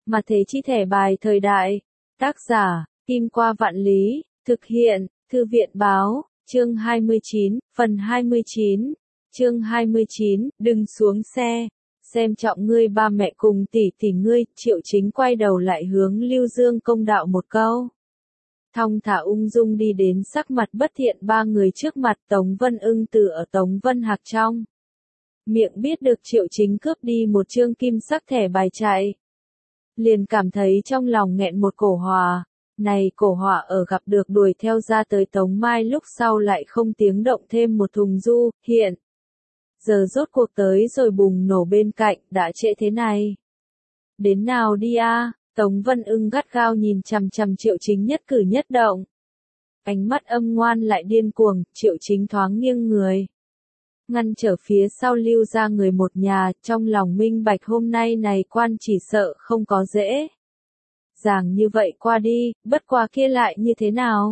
Mà thế chi thẻ bài thời đại. Tác giả, Kim Qua Vạn Lý, thực hiện, Thư viện Báo, chương 29, phần 29. Chương 29, đừng xuống xe. Xem trọng ngươi ba mẹ cùng tỷ tỷ ngươi, Triệu Chính quay đầu lại hướng Lưu Dương công đạo một câu. Thong thả ung dung đi đến sắc mặt bất thiện ba người trước mặt Tống Vân Ưng từ ở Tống Vân Hạc trong. Miệng biết được Triệu Chính cướp đi một chương kim sắc thẻ bài chạy. Liền cảm thấy trong lòng nghẹn một cổ hỏa. Này cổ hỏa ở gặp được đuổi theo ra tới Tống Mai lúc sau lại không tiếng động thêm một thùng du, hiện. Giờ rốt cuộc tới rồi bùng nổ bên cạnh, đã trễ thế này. Đến nào đi a? Tống Vân Ưng gắt gao nhìn chằm chằm Triệu Chính nhất cử nhất động. Ánh mắt âm ngoan lại điên cuồng, Triệu Chính thoáng nghiêng người. Ngăn trở phía sau Lưu ra người một nhà, trong lòng minh bạch hôm nay này quan chỉ sợ không có dễ. Dàng như vậy qua đi, bất qua kia lại như thế nào?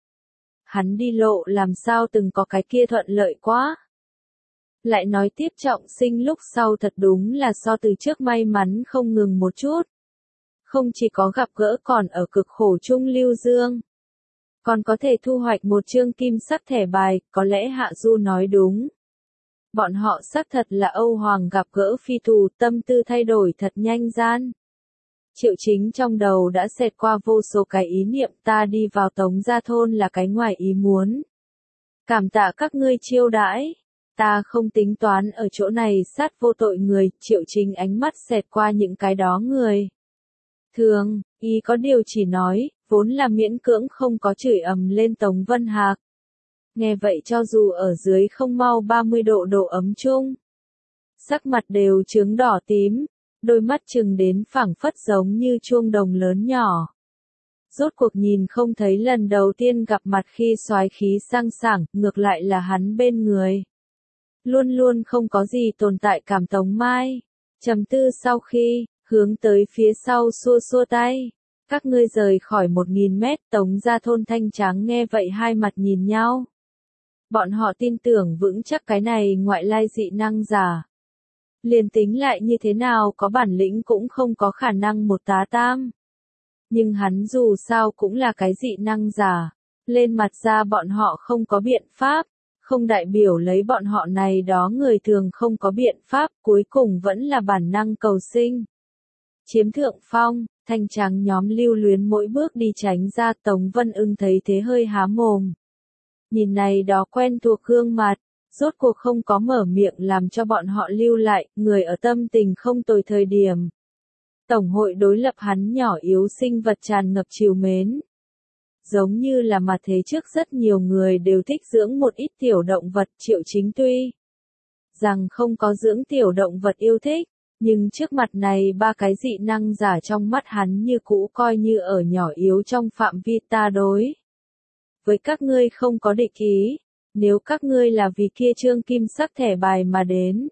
Hắn đi lộ làm sao từng có cái kia thuận lợi quá. Lại nói tiếp trọng sinh lúc sau thật đúng là so từ trước may mắn không ngừng một chút. Không chỉ có gặp gỡ còn ở cực khổ chung Lưu Dương. Còn có thể thu hoạch một chương kim sắc thẻ bài, có lẽ Hạ Du nói đúng. Bọn họ xác thật là Âu Hoàng gặp gỡ phi thù, tâm tư thay đổi thật nhanh gian. Triệu Chính trong đầu đã xẹt qua vô số cái ý niệm, ta đi vào Tống Gia Thôn là cái ngoài ý muốn. Cảm tạ các ngươi chiêu đãi. Ta không tính toán ở chỗ này sát vô tội người, Triệu Chính ánh mắt xẹt qua những cái đó người. Thường, ý có điều chỉ nói, vốn là miễn cưỡng không có chửi ầm lên Tống Vân Hạc. Nghe vậy cho dù ở dưới không mau 30 độ độ ấm chung. Sắc mặt đều chướng đỏ tím, đôi mắt chừng đến phảng phất giống như chuông đồng lớn nhỏ. Rốt cuộc nhìn không thấy lần đầu tiên gặp mặt khi soái khí sang sảng, ngược lại là hắn bên người. Luôn luôn không có gì tồn tại cảm Tống Mai. Trầm tư sau khi, hướng tới phía sau xua xua tay. Các ngươi rời khỏi 1000 mét, Tống Gia Thôn thanh tráng nghe vậy hai mặt nhìn nhau. Bọn họ tin tưởng vững chắc cái này ngoại lai dị năng giả. Liền tính lại như thế nào có bản lĩnh cũng không có khả năng một tá tam. Nhưng hắn dù sao cũng là cái dị năng giả. Lên mặt ra bọn họ không có biện pháp. Không đại biểu lấy bọn họ này đó người thường không có biện pháp, cuối cùng vẫn là bản năng cầu sinh. Chiếm thượng phong, thanh trắng nhóm lưu luyến mỗi bước đi tránh ra, Tống Vân Ưng thấy thế hơi há mồm. Nhìn này đó quen thuộc gương mặt, rốt cuộc không có mở miệng làm cho bọn họ lưu lại, người ở tâm tình không tồi thời điểm. Tổng hội đối lập hắn nhỏ yếu sinh vật tràn ngập trìu mến. Giống như là mà thế trước rất nhiều người đều thích dưỡng một ít tiểu động vật, Triệu Chính tuy rằng không có dưỡng tiểu động vật yêu thích, nhưng trước mặt này ba cái dị năng giả trong mắt hắn như cũ coi như ở nhỏ yếu trong phạm vi ta đối. Với các ngươi không có địch ý, nếu các ngươi là vì kia chương kim sắc thẻ bài mà đến.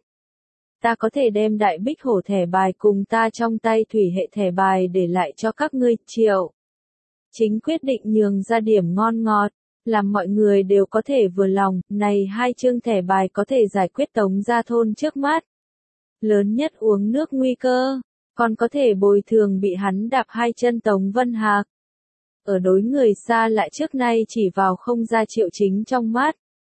Ta có thể đem đại bích hổ thẻ bài cùng ta trong tay thủy hệ thẻ bài để lại cho các ngươi, Triệu Chính quyết định nhường ra điểm ngon ngọt, làm mọi người đều có thể vừa lòng, này hai chương thẻ bài có thể giải quyết Tống Gia Thôn trước mắt. Lớn nhất uống nước nguy cơ, còn có thể bồi thường bị hắn đạp hai chân Tống Vân Hạc. Ở đối người xa lại trước nay chỉ vào không ra Triệu Chính trong mắt.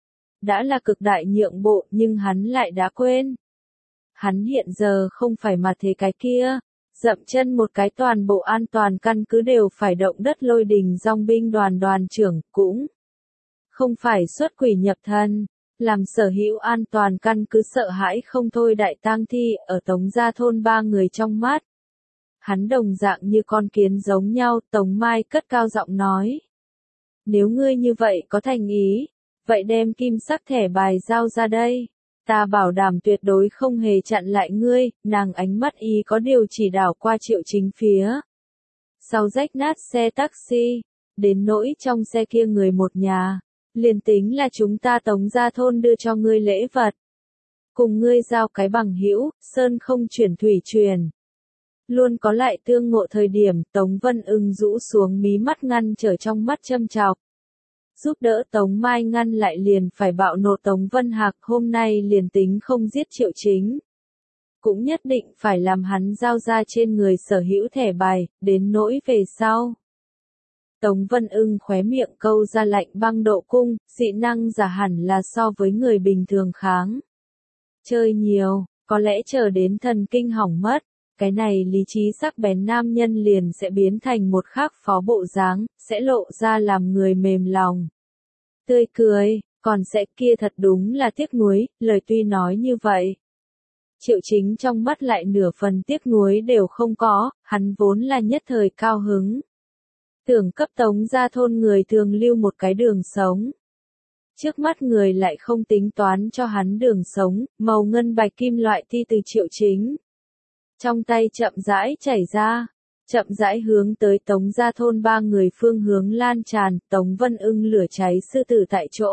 Đã là cực đại nhượng bộ nhưng hắn lại đã quên. Hắn hiện giờ không phải mà thế cái kia. Dậm chân một cái toàn bộ an toàn căn cứ đều phải động đất lôi đình dòng binh đoàn trưởng, cũng không phải xuất quỷ nhập thần, làm sở hữu an toàn căn cứ sợ hãi không thôi đại tang thi ở Tống Gia Thôn ba người trong mắt. Hắn đồng dạng như con kiến giống nhau, Tống Mai cất cao giọng nói. Nếu ngươi như vậy có thành ý, vậy đem kim sắc thẻ bài giao ra đây. Ta bảo đảm tuyệt đối không hề chặn lại ngươi, nàng ánh mắt ý có điều chỉ đảo qua Triệu Chính phía. Sau rách nát xe taxi, đến nỗi trong xe kia người một nhà, liền tính là chúng ta Tống Gia Thôn đưa cho ngươi lễ vật. Cùng ngươi giao cái bằng hữu, sơn không chuyển thủy truyền. Luôn có lại tương ngộ thời điểm, Tống Vân Ưng rũ xuống mí mắt ngăn trở trong mắt châm chọc. Giúp đỡ Tống Mai ngăn lại liền phải bạo nộ Tống Vân Hạc, hôm nay liền tính không giết Triệu Chính. cũng nhất định phải làm hắn giao ra trên người sở hữu thẻ bài, đến nỗi về sau. Tống Vân Ưng khóe miệng câu ra lạnh băng độ cung, dị năng giả hẳn là so với người bình thường kháng. Chơi nhiều, có lẽ chờ đến thần kinh hỏng mất, cái này lý trí sắc bén nam nhân liền sẽ biến thành một khác phó bộ dáng, sẽ lộ ra làm người mềm lòng. Tươi cười, còn sẽ kia thật đúng là tiếc nuối, lời tuy nói như vậy. Triệu Chính trong mắt lại nửa phần tiếc nuối đều không có, hắn vốn là nhất thời cao hứng. Tưởng cấp Tống gia thôn người thường lưu một cái đường sống. Trước mắt người lại không tính toán cho hắn đường sống, màu ngân bạch kim loại ti từ Triệu Chính. Trong tay chậm rãi chảy ra, chậm rãi hướng tới Tống gia thôn ba người phương hướng lan tràn, Tống Vân Ưng lửa cháy sư tử tại chỗ.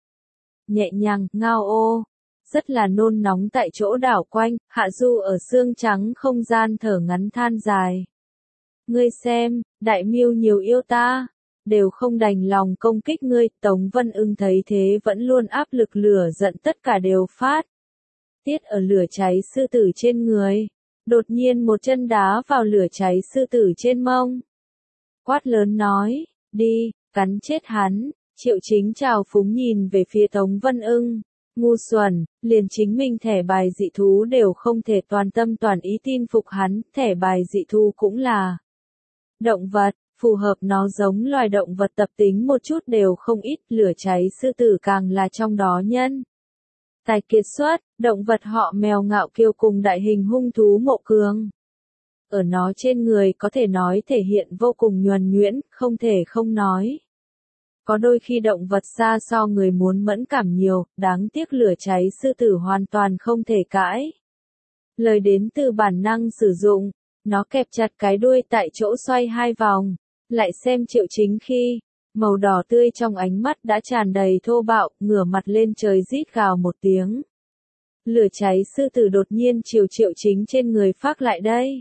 Nhẹ nhàng, ngao ô, rất là nôn nóng tại chỗ đảo quanh, Hạ Du ở xương trắng không gian thở ngắn than dài. Ngươi xem, đại miêu nhiều yêu ta, đều không đành lòng công kích ngươi, Tống Vân Ưng thấy thế vẫn luôn áp lực lửa giận tất cả đều phát. Tiết ở lửa cháy sư tử trên người, đột nhiên một chân đá vào lửa cháy sư tử trên mông. Quát lớn nói, đi, cắn chết hắn, Triệu Chính trào phúng nhìn về phía Tống Vân Ưng. Ngu xuẩn, liền chính mình thẻ bài dị thú đều không thể toàn tâm toàn ý tin phục hắn, thẻ bài dị thú cũng là động vật, phù hợp nó giống loài động vật tập tính một chút đều không ít, lửa cháy sư tử càng là trong đó nhân. Tài kiệt xuất, động vật họ mèo ngạo kiêu cùng đại hình hung thú mộ cường. Ở nó trên người có thể nói thể hiện vô cùng nhuần nhuyễn, không thể không nói. Có đôi khi động vật xa so người muốn mẫn cảm nhiều, đáng tiếc lửa cháy sư tử hoàn toàn không thể cãi. Lời đến từ bản năng sử dụng, nó kẹp chặt cái đuôi tại chỗ xoay hai vòng, lại xem Triệu Chính khi, màu đỏ tươi trong ánh mắt đã tràn đầy thô bạo, ngửa mặt lên trời rít gào một tiếng. Lửa cháy sư tử đột nhiên chiều Triệu Chính trên người phác lại đây.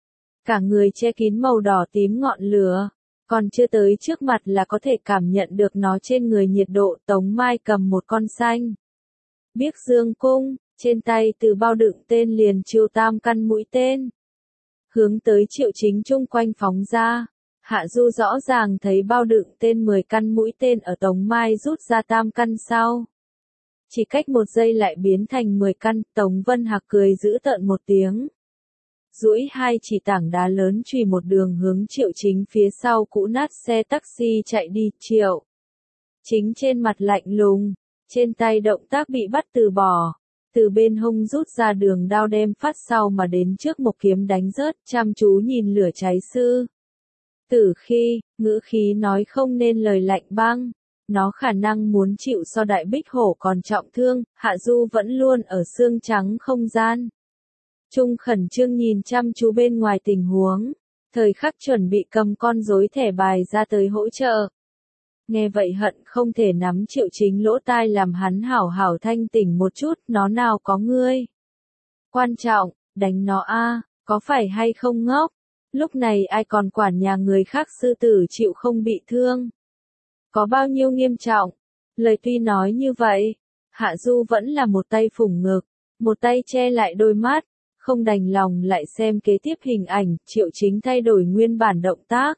Cả người che kín màu đỏ tím ngọn lửa. Còn chưa tới trước mặt là có thể cảm nhận được nó trên người nhiệt độ. Tống Mai cầm một con xanh biếc dương cung, trên tay từ bao đựng tên liền chiêu tam căn mũi tên. Hướng tới Triệu Chính chung quanh phóng ra. Hạ Du rõ ràng thấy bao đựng tên 10 căn mũi tên ở Tống Mai rút ra tam căn sau. Chỉ cách một giây lại biến thành 10 căn, Tống Vân Hạc cười giữ tợn một tiếng. Duỗi hai chỉ tảng đá lớn chùy một đường hướng Triệu Chính phía sau cũ nát xe taxi chạy đi, Triệu Chính trên mặt lạnh lùng, trên tay động tác bị bắt từ bỏ, từ bên hông rút ra đường đao đem phát sau mà đến trước một kiếm đánh rớt, chăm chú nhìn lửa cháy sư tử khi, ngữ khí nói không nên lời lạnh băng, nó khả năng muốn chịu so đại bích hổ còn trọng thương, Hạ Du vẫn luôn ở xương trắng không gian. Trung khẩn trương nhìn chăm chú bên ngoài tình huống, thời khắc chuẩn bị cầm con rối thẻ bài ra tới hỗ trợ. Nghe vậy hận không thể nắm Triệu Chính lỗ tai làm hắn hảo hảo thanh tỉnh một chút, nó nào có ngươi. Quan trọng, đánh nó a, có phải hay không ngốc? Lúc này ai còn quản nhà người khác sư tử chịu không bị thương? Có bao nhiêu nghiêm trọng? Lời tuy nói như vậy, Hạ Du vẫn là một tay phủng ngực, một tay che lại đôi mắt. Không đành lòng lại xem kế tiếp hình ảnh, Triệu Chính thay đổi nguyên bản động tác.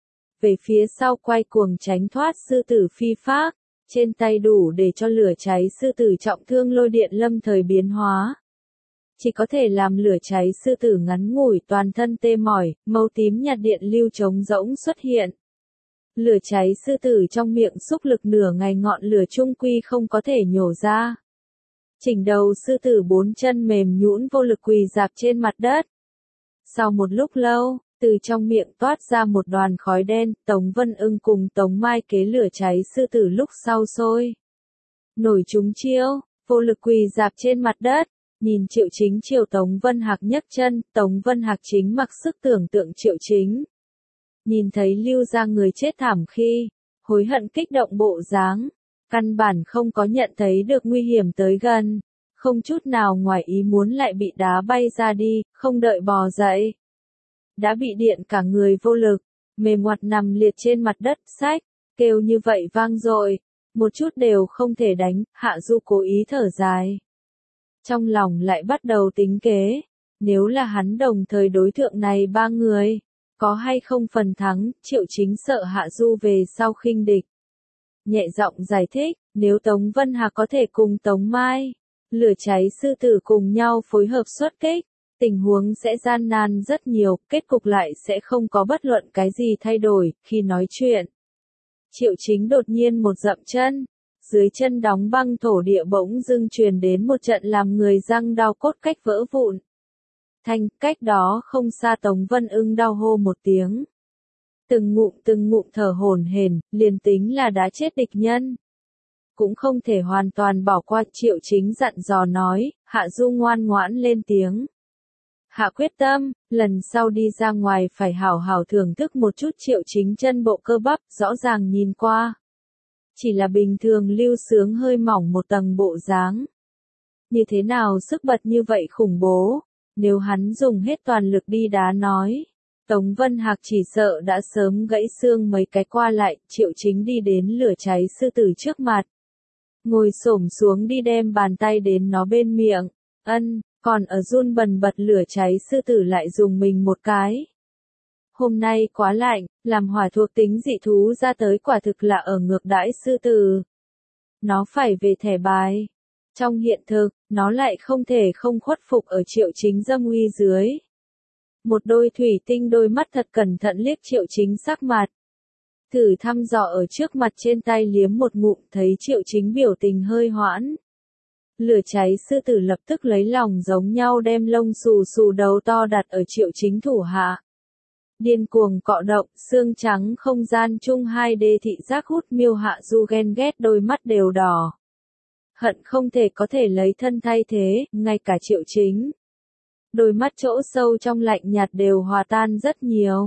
Về phía sau quay cuồng tránh thoát sư tử phi phác, trên tay đủ để cho lửa cháy sư tử trọng thương lôi điện lâm thời biến hóa. Chỉ có thể làm lửa cháy sư tử ngắn ngủi toàn thân tê mỏi, màu tím nhạt điện lưu trống rỗng xuất hiện. Lửa cháy sư tử trong miệng xúc lực nửa ngày ngọn lửa trung quy không có thể nhổ ra. Chỉnh đầu sư tử bốn chân mềm nhũn vô lực quỳ dạp trên mặt đất. Sau một lúc lâu, từ trong miệng toát ra một đoàn khói đen, Tống Vân Ưng cùng Tống Mai kế lửa cháy sư tử lúc sau sôi. Nổi chúng chiêu, vô lực quỳ dạp trên mặt đất, nhìn Triệu Chính chiều Tống Vân Hạc nhấc chân, Tống Vân Hạc chính mặc sức tưởng tượng Triệu Chính. Nhìn thấy lưu ra người chết thảm khi, hối hận kích động bộ dáng. Căn bản không có nhận thấy được nguy hiểm tới gần, không chút nào ngoài ý muốn lại bị đá bay ra đi, không đợi bò dậy. Đã bị điện cả người vô lực, mềm ngoặt nằm liệt trên mặt đất, sách, kêu như vậy vang dội, một chút đều không thể đánh, Hạ Du cố ý thở dài. Trong lòng lại bắt đầu tính kế, Nếu là hắn đồng thời đối thượng này ba người, có hay không phần thắng, Triệu Chính sợ Hạ Du về sau khinh địch. Nhẹ giọng giải thích, nếu Tống Vân Hạc có thể cùng Tống Mai, lửa cháy sư tử cùng nhau phối hợp xuất kích, tình huống sẽ gian nan rất nhiều, kết cục lại sẽ không có bất luận cái gì thay đổi. Khi nói chuyện, Triệu Chính đột nhiên một dậm chân, dưới chân đóng băng thổ địa bỗng dưng truyền đến một trận làm người răng đau cốt cách vỡ vụn. Thanh, cách đó không xa Tống Vân Ưng đau hô một tiếng. Từng ngụm thở hổn hển, liền tính là đã chết địch nhân, cũng không thể hoàn toàn bỏ qua. Triệu Chính dặn dò nói, Hạ Du ngoan ngoãn lên tiếng. Hạ quyết tâm, lần sau đi ra ngoài phải hảo hảo thưởng thức một chút. Triệu Chính chân bộ cơ bắp, rõ ràng nhìn qua. Chỉ là bình thường lưu sướng hơi mỏng một tầng bộ dáng. Như thế nào sức bật như vậy khủng bố, nếu hắn dùng hết toàn lực đi đá nói. Tống Vân Hạc chỉ sợ đã sớm gãy xương mấy cái qua lại. Triệu Chính đi đến lửa cháy sư tử trước mặt. Ngồi xổm xuống đi đem bàn tay đến nó bên miệng. Còn ở run bần bật lửa cháy sư tử lại dùng mình một cái. Hôm nay quá lạnh, làm hỏa thuộc tính dị thú ra tới quả thực là ở ngược đãi sư tử. Nó phải về thẻ bài. Trong hiện thực, nó lại không thể không khuất phục ở Triệu Chính dâm uy dưới. Một đôi thủy tinh đôi mắt thật cẩn thận liếc Triệu Chính sắc mặt. Thử thăm dò ở trước mặt trên tay liếm một ngụm, thấy Triệu Chính biểu tình hơi hoãn. Lửa cháy sư tử lập tức lấy lòng giống nhau đem lông xù xù đầu to đặt ở Triệu Chính thủ hạ. Điên cuồng cọ động, xương trắng không gian chung 2D thị giác hút miêu. Hạ Du ghen ghét đôi mắt đều đỏ. Hận không thể có thể lấy thân thay thế, ngay cả Triệu Chính. Đôi mắt chỗ sâu trong lạnh nhạt đều hòa tan rất nhiều.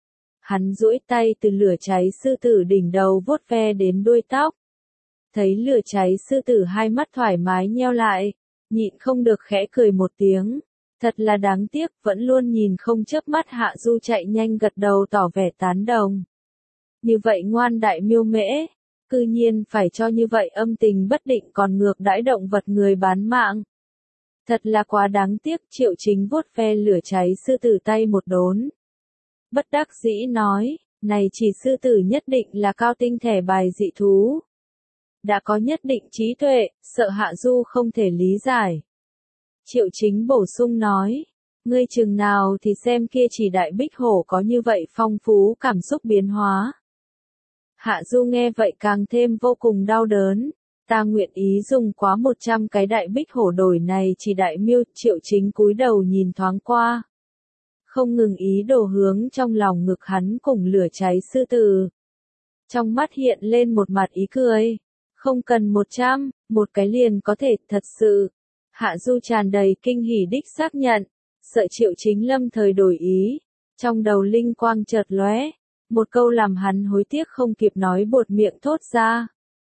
Hắn duỗi tay từ lửa cháy sư tử đỉnh đầu vuốt ve đến đuôi tóc. Thấy lửa cháy sư tử hai mắt thoải mái nheo lại, nhịn không được khẽ cười một tiếng. Thật là đáng tiếc, vẫn luôn nhìn không chớp mắt. Hạ Du chạy nhanh gật đầu tỏ vẻ tán đồng. Như vậy ngoan đại miêu mễ, cư nhiên phải cho như vậy âm tình bất định còn ngược đãi động vật người bán mạng. Thật là quá đáng tiếc. Triệu Chính vuốt ve lửa cháy sư tử tay một đốn. Bất đắc dĩ nói, này chỉ sư tử nhất định là cao tinh thẻ bài dị thú. Đã có nhất định trí tuệ, sợ Hạ Du không thể lý giải. Triệu Chính bổ sung nói, ngươi chừng nào thì xem kia chỉ đại bích hổ có như vậy phong phú cảm xúc biến hóa. Hạ Du nghe vậy càng thêm vô cùng đau đớn. Ta nguyện ý dùng quá 100 cái đại bích hổ đổi này chỉ đại miêu. Triệu Chính cúi đầu nhìn thoáng qua. Không ngừng ý đồ hướng trong lòng ngực hắn cùng lửa cháy sư tử. Trong mắt hiện lên một mặt ý cười. Không cần 100, một cái liền có thể, thật sự. Hạ Du tràn đầy kinh hỉ đích xác nhận. Sợ Triệu Chính lâm thời đổi ý. Trong đầu linh quang chợt lóe. Một câu làm hắn hối tiếc không kịp nói buột miệng thốt ra.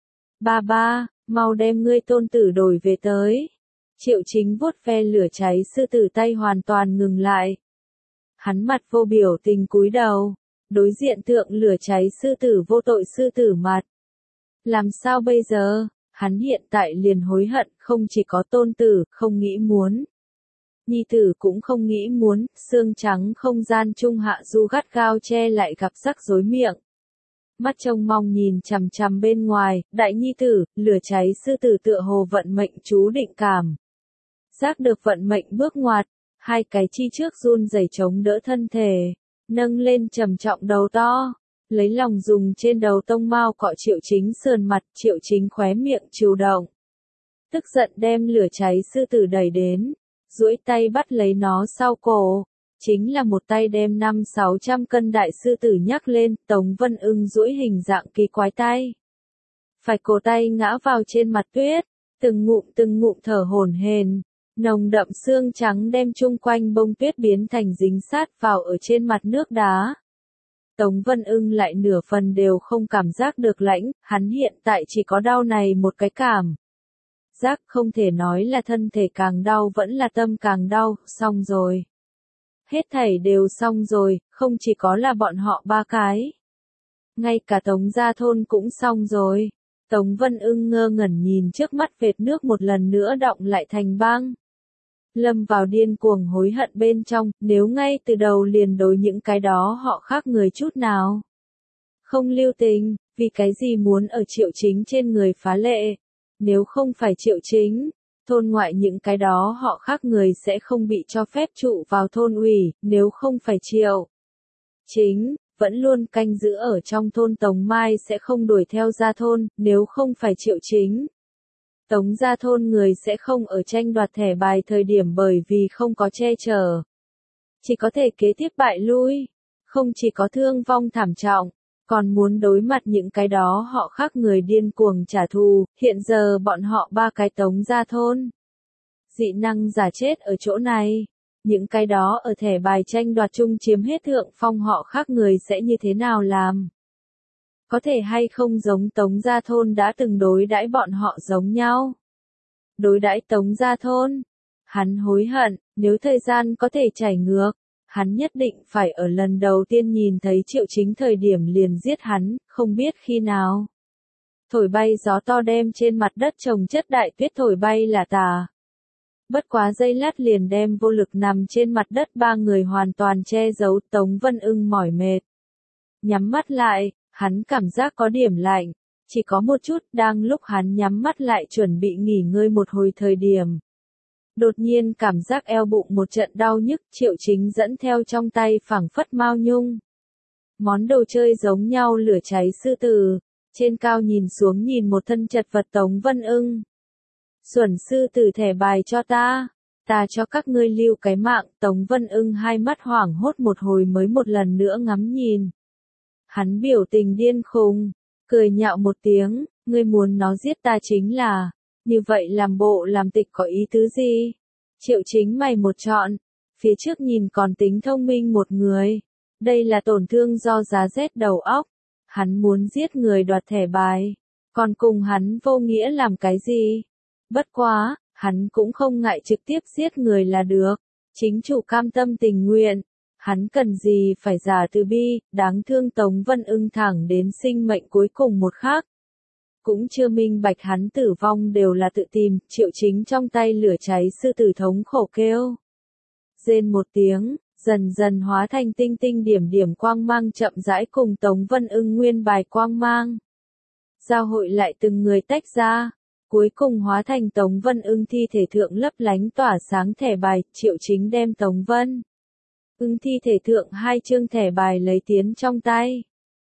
Ba, mau đem ngươi tôn tử đổi về tới. Triệu Chính vuốt ve lửa cháy sư tử tay hoàn toàn ngừng lại. Hắn mặt vô biểu tình cúi đầu, đối diện tượng lửa cháy sư tử vô tội sư tử mặt. Làm sao bây giờ, hắn hiện tại liền hối hận, không chỉ có tôn tử, không nghĩ muốn. Nhi tử cũng không nghĩ muốn, xương trắng không gian chung. Hạ Du gắt gao che lại gặp rắc rối miệng. Mắt trông mong nhìn chằm chằm bên ngoài, đại nhi tử, lửa cháy sư tử tựa hồ vận mệnh chú định cảm. Giác được vận mệnh bước ngoặt, hai cái chi trước run rẩy chống đỡ thân thể, nâng lên trầm trọng đầu to, lấy lòng dùng trên đầu tông mao cọ Triệu Chính sườn mặt. Triệu Chính khóe miệng chịu động. Tức giận đem lửa cháy sư tử đẩy đến, duỗi tay bắt lấy nó sau cổ. Chính là một tay đem 500-600 cân đại sư tử nhắc lên. Tống Vân Ưng duỗi hình dạng kỳ quái tay. Phải cổ tay ngã vào trên mặt tuyết, từng ngụm thở hổn hển. Nồng đậm xương trắng đem chung quanh bông tuyết biến thành dính sát vào ở trên mặt nước đá. Tống Vân Ưng lại nửa phần đều không cảm giác được lạnh, hắn hiện tại chỉ có đau này một cái cảm. Giác không thể nói là thân thể càng đau vẫn là tâm càng đau, xong rồi. Hết thảy đều xong rồi, không chỉ có là bọn họ ba cái. Ngay cả Tống gia thôn cũng xong rồi. Tống Vân Ưng ngơ ngẩn nhìn trước mắt vệt nước một lần nữa đọng lại thành băng. lâm vào điên cuồng hối hận bên trong, nếu ngay từ đầu liền đối những cái đó họ khác người chút nào. Không lưu tình, vì cái gì muốn ở Triệu Chính trên người phá lệ. Nếu không phải Triệu Chính, thôn ngoại những cái đó họ khác người sẽ không bị cho phép trụ vào thôn ủy, nếu không phải Triệu Chính, vẫn luôn canh giữ ở trong thôn Tống Mai sẽ không đuổi theo ra thôn, nếu không phải Triệu Chính. Tống ra thôn người sẽ không ở tranh đoạt thẻ bài thời điểm bởi vì không có che chở. Chỉ có thể kế tiếp bại lui, không chỉ có thương vong thảm trọng, còn muốn đối mặt những cái đó họ khác người điên cuồng trả thù, hiện giờ bọn họ ba cái Tống ra thôn. Dị năng giả chết ở chỗ này, những cái đó ở thẻ bài tranh đoạt chung chiếm hết thượng phong họ khác người sẽ như thế nào làm? Có thể hay không giống Tống Gia Thôn đã từng đối đãi bọn họ giống nhau? Đối đãi Tống Gia Thôn, hắn hối hận, nếu thời gian có thể chảy ngược, hắn nhất định phải ở lần đầu tiên nhìn thấy Triệu Chính thời điểm liền giết hắn, không biết khi nào. Thổi bay gió to đem trên mặt đất trồng chất đại tuyết thổi bay là tà. Bất quá giây lát liền đem vô lực nằm trên mặt đất ba người hoàn toàn che giấu. Tống Vân Ưng mỏi mệt. Nhắm mắt lại, hắn cảm giác có điểm lạnh, chỉ có một chút. Đang lúc hắn nhắm mắt lại chuẩn bị nghỉ ngơi một hồi thời điểm. Đột nhiên cảm giác eo bụng một trận đau nhức. Triệu Chính dẫn theo trong tay phảng phất mao nhung. Món đồ chơi giống nhau lửa cháy sư tử. Trên cao nhìn xuống nhìn một thân chật vật Tống Vân Ưng. Xuẩn sư tử thẻ bài cho ta cho các ngươi lưu cái mạng. Tống Vân Ưng hai mắt hoảng hốt một hồi mới một lần nữa ngắm nhìn. Hắn biểu tình điên khùng, cười nhạo một tiếng, ngươi muốn nó giết ta chính là, như vậy làm bộ làm tịch có ý tứ gì? Triệu Chính mày một trọn, phía trước nhìn còn tính thông minh một người, đây là tổn thương do giá rét đầu óc, hắn muốn giết người đoạt thẻ bài, còn cùng hắn vô nghĩa làm cái gì? Bất quá, hắn cũng không ngại trực tiếp giết người là được, chính chủ cam tâm tình nguyện. Hắn cần gì phải giả từ bi, đáng thương. Tống Vân Ưng thẳng đến sinh mệnh cuối cùng một khắc. Cũng chưa minh bạch hắn tử vong đều là tự tìm. Triệu Chính trong tay lửa cháy sư tử thống khổ kêu. Rên một tiếng, dần dần hóa thành tinh tinh điểm điểm quang mang chậm rãi cùng Tống Vân Ưng nguyên bài quang mang. Giao hội lại từng người tách ra. Cuối cùng hóa thành Tống Vân Ưng thi thể thượng lấp lánh tỏa sáng thẻ bài. Triệu Chính đem Tống Vân Ưng thi thể thượng hai chương thẻ bài lấy tiến trong tay.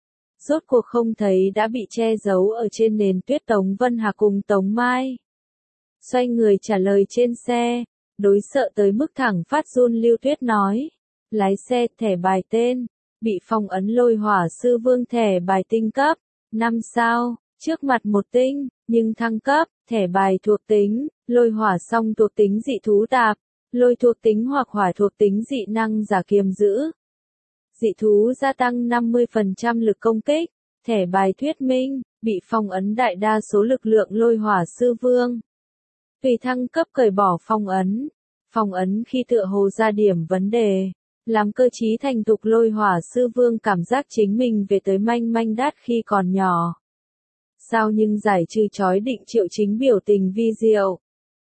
Rốt cuộc không thấy đã bị che giấu ở trên nền tuyết. Tống Vân Hà cùng Tống Mai xoay người trả lời trên xe, đối sợ tới mức thẳng phát run Lưu Tuyết nói. Lái xe thẻ bài tên, bị phong ấn Lôi Hỏa Sư Vương thẻ bài tinh cấp, 5 sao, trước mặt một tinh, nhưng thăng cấp, thẻ bài thuộc tính, Lôi Hỏa song thuộc tính dị thú tạp. Lôi thuộc tính hoặc hỏa thuộc tính dị năng giả kiềm giữ. Dị thú gia tăng 50% lực công kích. Thẻ bài thuyết minh, bị phong ấn đại đa số lực lượng Lôi Hỏa Sư Vương. Tùy thăng cấp cởi bỏ phong ấn. Phong ấn khi tựa hồ ra điểm vấn đề. Làm cơ trí thành thục Lôi Hỏa Sư Vương cảm giác chính mình về tới manh manh đát khi còn nhỏ. Sao nhưng giải trừ chói định. Triệu Chính biểu tình vi diệu.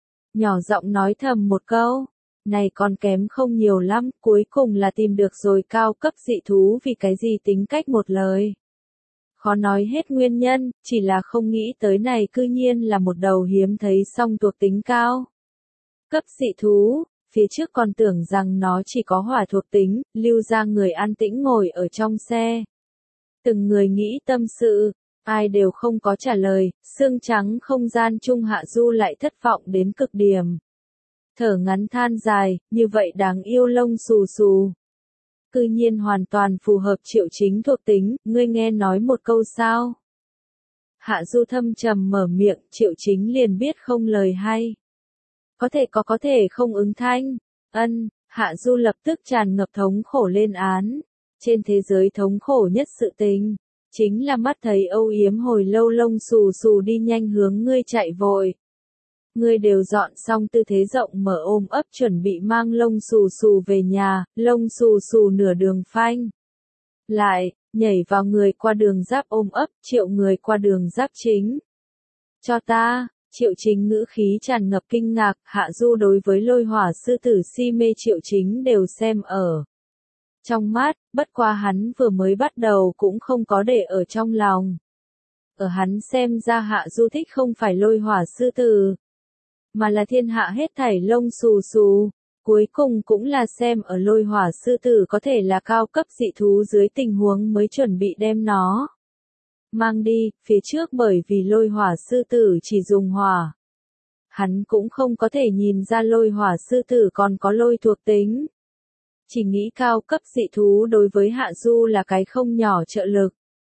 Nhỏ giọng nói thầm một câu. Này còn kém không nhiều lắm, cuối cùng là tìm được rồi cao cấp dị thú. Vì cái gì tính cách một lời. Khó nói hết nguyên nhân, chỉ là không nghĩ tới này cư nhiên là một đầu hiếm thấy song thuộc tính cao cấp dị thú. Phía trước còn tưởng rằng nó chỉ có hỏa thuộc tính. Lưu ra người an tĩnh ngồi ở trong xe. Từng người nghĩ tâm sự, ai đều không có trả lời. Sương trắng không gian chung Hạ Du lại thất vọng đến cực điểm. Thở ngắn than dài, như vậy đáng yêu lông xù xù. Cư nhiên hoàn toàn phù hợp Triệu Chính thuộc tính, ngươi nghe nói một câu sao? Hạ Du thâm trầm mở miệng, Triệu Chính liền biết không lời hay. Có thể không ứng thanh. Ân, Hạ Du lập tức tràn ngập thống khổ lên án. Trên thế giới thống khổ nhất sự tình, chính là mắt thấy âu yếm hồi lâu lông xù xù đi nhanh hướng ngươi chạy vội. Ngươi đều dọn xong tư thế rộng mở ôm ấp chuẩn bị mang lông xù xù về nhà, lông xù xù nửa đường phanh. Lại, nhảy vào người qua đường giáp ôm ấp, Triệu người qua đường giáp chính. Cho ta, Triệu Chính ngữ khí tràn ngập kinh ngạc, Hạ Du đối với Lôi Hỏa sư tử si mê Triệu Chính đều xem ở trong mắt, bất qua hắn vừa mới bắt đầu cũng không có để ở trong lòng. Ở hắn xem ra Hạ Du thích không phải Lôi Hỏa sư tử, mà là thiên hạ hết thảy lông xù xù. Cuối cùng cũng là xem ở Lôi Hỏa sư tử có thể là cao cấp dị thú dưới tình huống mới chuẩn bị đem nó mang đi, phía trước bởi vì Lôi Hỏa sư tử chỉ dùng hỏa. Hắn cũng không có thể nhìn ra Lôi Hỏa sư tử còn có lôi thuộc tính. Chỉ nghĩ cao cấp dị thú đối với Hạ Du là cái không nhỏ trợ lực.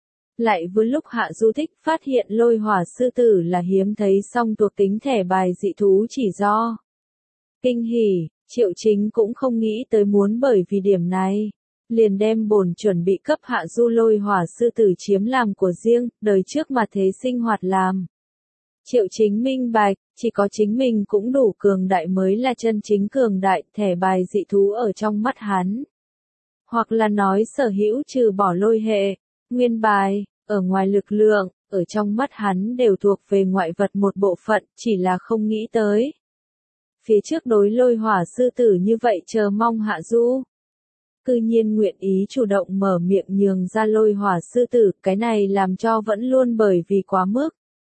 Lại với lúc Hạ Du thích phát hiện Lôi Hỏa sư tử là hiếm thấy song thuộc tính thẻ bài dị thú chỉ do kinh hỉ, Triệu Chính cũng không nghĩ tới muốn bởi vì điểm này. Liền đem bổn chuẩn bị cấp Hạ Du Lôi Hỏa sư tử chiếm làm của riêng, đời trước mà thế sinh hoạt làm. Triệu Chính minh bạch, chỉ có chính mình cũng đủ cường đại mới là chân chính cường đại, thẻ bài dị thú ở trong mắt hắn. Hoặc là nói sở hữu trừ bỏ lôi hệ, nguyên bài, ở ngoài lực lượng, ở trong mắt hắn đều thuộc về ngoại vật một bộ phận, chỉ là không nghĩ tới. Phía trước đối Lôi Hỏa sư tử như vậy chờ mong Hạ Du. Cư nhiên nguyện ý chủ động mở miệng nhường ra Lôi Hỏa sư tử, cái này làm cho vẫn luôn bởi vì quá mức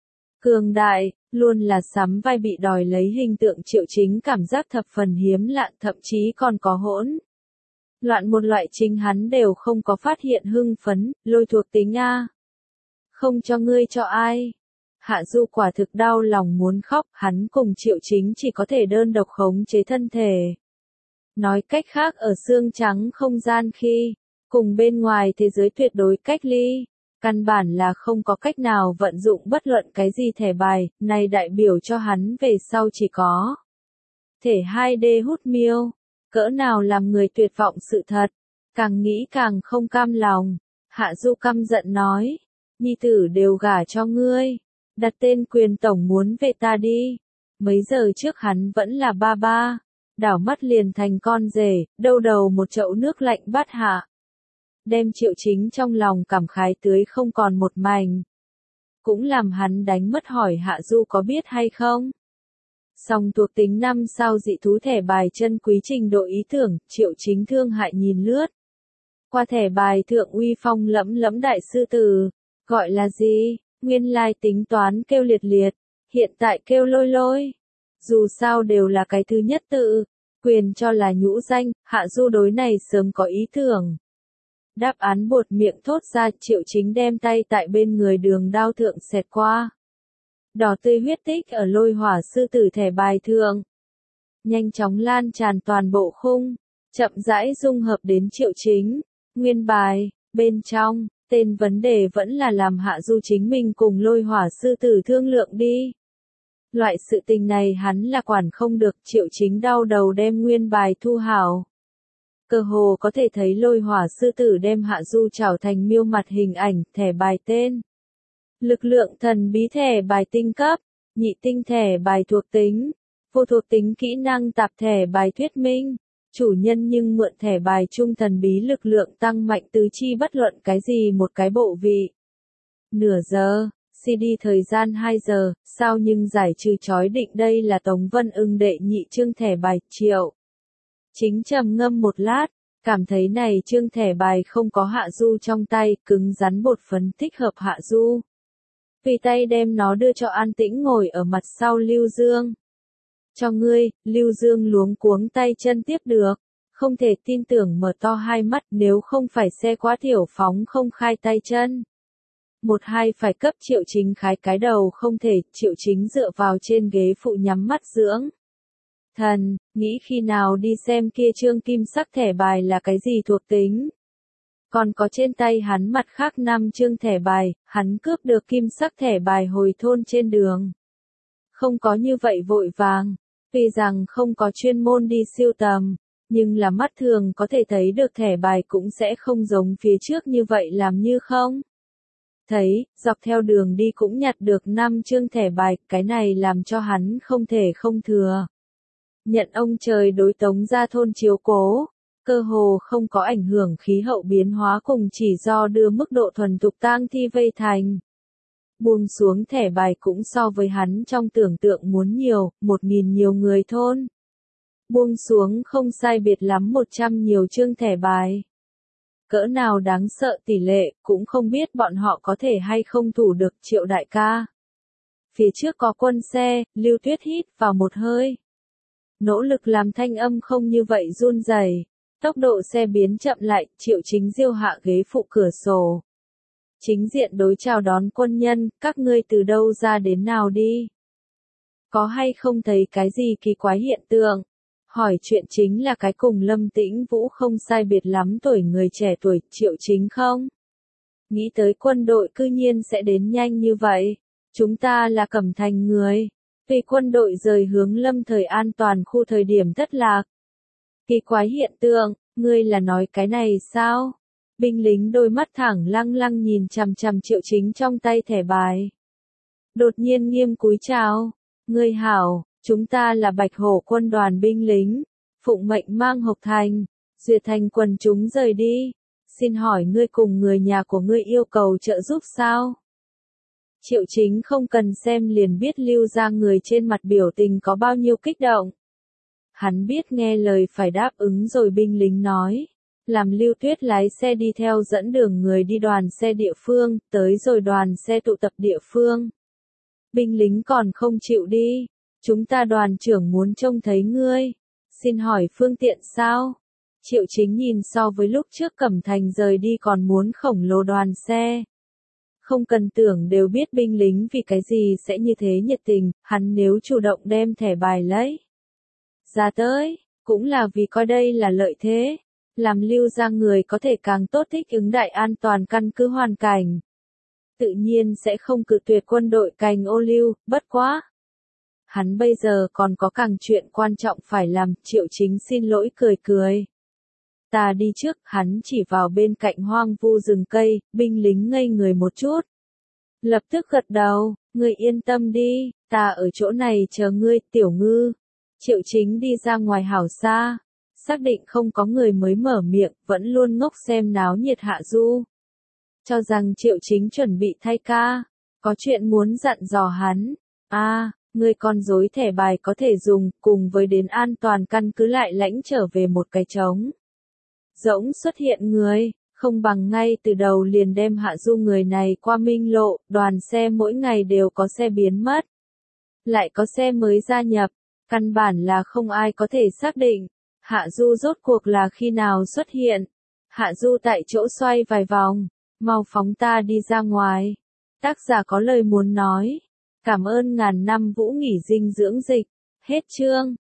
cường đại, luôn là sắm vai bị đòi lấy hình tượng Triệu Chính cảm giác thập phần hiếm lạ, thậm chí còn có hỗn loạn một loại chính hắn đều không có phát hiện hưng phấn, lôi thuộc tính a. Không cho ngươi cho ai. Hạ Du quả thực đau lòng muốn khóc, hắn cùng Triệu Chính chỉ có thể đơn độc khống chế thân thể. Nói cách khác ở xương trắng không gian khi, cùng bên ngoài thế giới tuyệt đối cách ly, căn bản là không có cách nào vận dụng bất luận cái gì thẻ bài, này đại biểu cho hắn về sau chỉ có thể 2D hút miêu, cỡ nào làm người tuyệt vọng sự thật, càng nghĩ càng không cam lòng. Hạ Du căm giận nói, nhi tử đều gả cho ngươi, đặt tên quyền tổng muốn về ta đi. Mấy giờ trước hắn vẫn là ba ba, đảo mắt liền thành con rể, đâu đầu một chậu nước lạnh bắt hạ. Đem Triệu Chính trong lòng cảm khái tưới không còn một mảnh. Cũng làm hắn đánh mất hỏi Hạ Du có biết hay không. Song thuộc tính 5 sao dị thú thẻ bài chân quý trình độ ý tưởng, Triệu Chính thương hại nhìn lướt. Qua thẻ bài thượng uy phong lẫm lẫm đại sư tử, gọi là gì, nguyên lai tính toán kêu liệt liệt, hiện tại kêu lôi lôi. Dù sao đều là cái thứ nhất tự, quyền cho là nhũ danh, Hạ Du đối này sớm có ý tưởng. Đáp án buột miệng thốt ra, Triệu Chính đem tay tại bên người đường đao thượng xẹt qua. Đỏ tươi huyết tích ở Lôi Hỏa sư tử thẻ bài thượng. Nhanh chóng lan tràn toàn bộ khung, chậm rãi dung hợp đến Triệu Chính. Nguyên bài, bên trong, tên vấn đề vẫn là làm Hạ Du chính mình cùng Lôi Hỏa sư tử thương lượng đi. Loại sự tình này hắn là quản không được, Triệu Chính đau đầu đem nguyên bài thu hảo. Cơ hồ có thể thấy Lôi Hỏa sư tử đem Hạ Du trảo thành miêu mặt hình ảnh, thẻ bài tên. Lực lượng thần bí thẻ bài tinh cấp, nhị tinh thẻ bài thuộc tính, vô thuộc tính kỹ năng tạp thẻ bài thuyết minh. Chủ nhân nhưng mượn thẻ bài trung thần bí lực lượng tăng mạnh tứ chi bất luận cái gì một cái bộ vị. Nửa giờ, CD thời gian 2 giờ, sao nhưng giải trừ chói định đây là Tống Vân Ưng đệ nhị chương thẻ bài, Triệu Chính trầm ngâm một lát, cảm thấy này chương thẻ bài không có Hạ Du trong tay, cứng rắn bột phấn thích hợp Hạ Du. Vì tay đem nó đưa cho an tĩnh ngồi ở mặt sau Lưu Dương. Cho ngươi, Lưu Dương luống cuống tay chân tiếp được, không thể tin tưởng mở to hai mắt nếu không phải xe quá thiểu phóng không khai tay chân. Một hai phải cấp Triệu Chính khái cái đầu không thể, Triệu Chính dựa vào trên ghế phụ nhắm mắt dưỡng. Thần, nghĩ khi nào đi xem kia trương kim sắc thẻ bài là cái gì thuộc tính. Còn có trên tay hắn mặt khác 5 chương thẻ bài, hắn cướp được kim sắc thẻ bài hồi thôn trên đường. Không có như vậy vội vàng, vì rằng không có chuyên môn đi siêu tầm, nhưng là mắt thường có thể thấy được thẻ bài cũng sẽ không giống phía trước như vậy làm như không. Thấy, dọc theo đường đi cũng nhặt được 5 chương thẻ bài, cái này làm cho hắn không thể không thừa. Nhận ông trời đối Tống gia thôn chiếu cố, cơ hồ không có ảnh hưởng khí hậu biến hóa cùng chỉ do đưa mức độ thuần thục tang thi vây thành. Buông xuống thẻ bài cũng so với hắn trong tưởng tượng muốn nhiều, 1.000 nhiều người thôn. Buông xuống không sai biệt lắm 100 nhiều chương thẻ bài. Cỡ nào đáng sợ tỷ lệ, cũng không biết bọn họ có thể hay không thủ được Triệu đại ca. Phía trước có quân xe, Lưu Tuyết hít vào một hơi. Nỗ lực làm thanh âm không như vậy run rẩy. Tốc độ xe biến chậm lại, Triệu Chính Diêu hạ ghế phụ cửa sổ. Chính diện đối chào đón quân nhân, các ngươi từ đâu ra đến nào đi? Có hay không thấy cái gì kỳ quái hiện tượng? Hỏi chuyện chính là cái cùng Lâm Tĩnh Vũ không sai biệt lắm tuổi người trẻ tuổi, Triệu Chính không? Nghĩ tới quân đội cư nhiên sẽ đến nhanh như vậy. Chúng ta là Cẩm Thành người. Vì quân đội rời hướng Lâm Thời an toàn khu thời điểm thất lạc. Kỳ quái hiện tượng, ngươi là nói cái này sao? Binh lính đôi mắt thẳng lăng lăng nhìn chằm chằm Triệu Chính trong tay thẻ bài. Đột nhiên nghiêm cúi chào. Ngươi hảo, chúng ta là Bạch Hổ quân đoàn binh lính. Phụng mệnh mang Hộc Thành, Duyệt Thành quần chúng rời đi. Xin hỏi ngươi cùng người nhà của ngươi yêu cầu trợ giúp sao? Triệu Chính không cần xem liền biết Lưu ra người trên mặt biểu tình có bao nhiêu kích động. Hắn biết nghe lời phải đáp ứng rồi binh lính nói. Làm Lưu Tuyết lái xe đi theo dẫn đường người đi đoàn xe địa phương, tới rồi đoàn xe tụ tập địa phương. Binh lính còn không chịu đi. Chúng ta đoàn trưởng muốn trông thấy ngươi. Xin hỏi phương tiện sao? Triệu Chính nhìn so với lúc trước Cẩm Thành rời đi còn muốn khổng lồ đoàn xe. Không cần tưởng đều biết binh lính vì cái gì sẽ như thế nhiệt tình, hắn nếu chủ động đem thẻ bài lấy ra tới, cũng là vì coi đây là lợi thế, làm Lưu ra người có thể càng tốt thích ứng đại an toàn căn cứ hoàn cảnh. Tự nhiên sẽ không cự tuyệt quân đội cành ô Lưu, bất quá. Hắn bây giờ còn có càng chuyện quan trọng phải làm, Triệu Chính xin lỗi cười cười. Ta đi trước, hắn chỉ vào bên cạnh hoang vu rừng cây, binh lính ngây người một chút. Lập tức gật đầu, ngươi yên tâm đi, ta ở chỗ này chờ ngươi, Tiểu Ngư. Triệu Chính đi ra ngoài hảo xa, xác định không có người mới mở miệng, vẫn luôn ngốc xem náo nhiệt Hạ Du. Cho rằng Triệu Chính chuẩn bị thay ca, có chuyện muốn dặn dò hắn. Ngươi con rối thẻ bài có thể dùng, cùng với đến an toàn căn cứ lại lãnh trở về một cái trống rỗng xuất hiện người, không bằng ngay từ đầu liền đem Hạ Du người này qua Minh Lộ, đoàn xe mỗi ngày đều có xe biến mất. Lại có xe mới gia nhập, căn bản là không ai có thể xác định, Hạ Du rốt cuộc là khi nào xuất hiện. Hạ Du tại chỗ xoay vài vòng, mau phóng ta đi ra ngoài. Tác giả có lời muốn nói. Cảm ơn ngàn năm Vũ nghỉ dinh dưỡng dịch. Hết chương.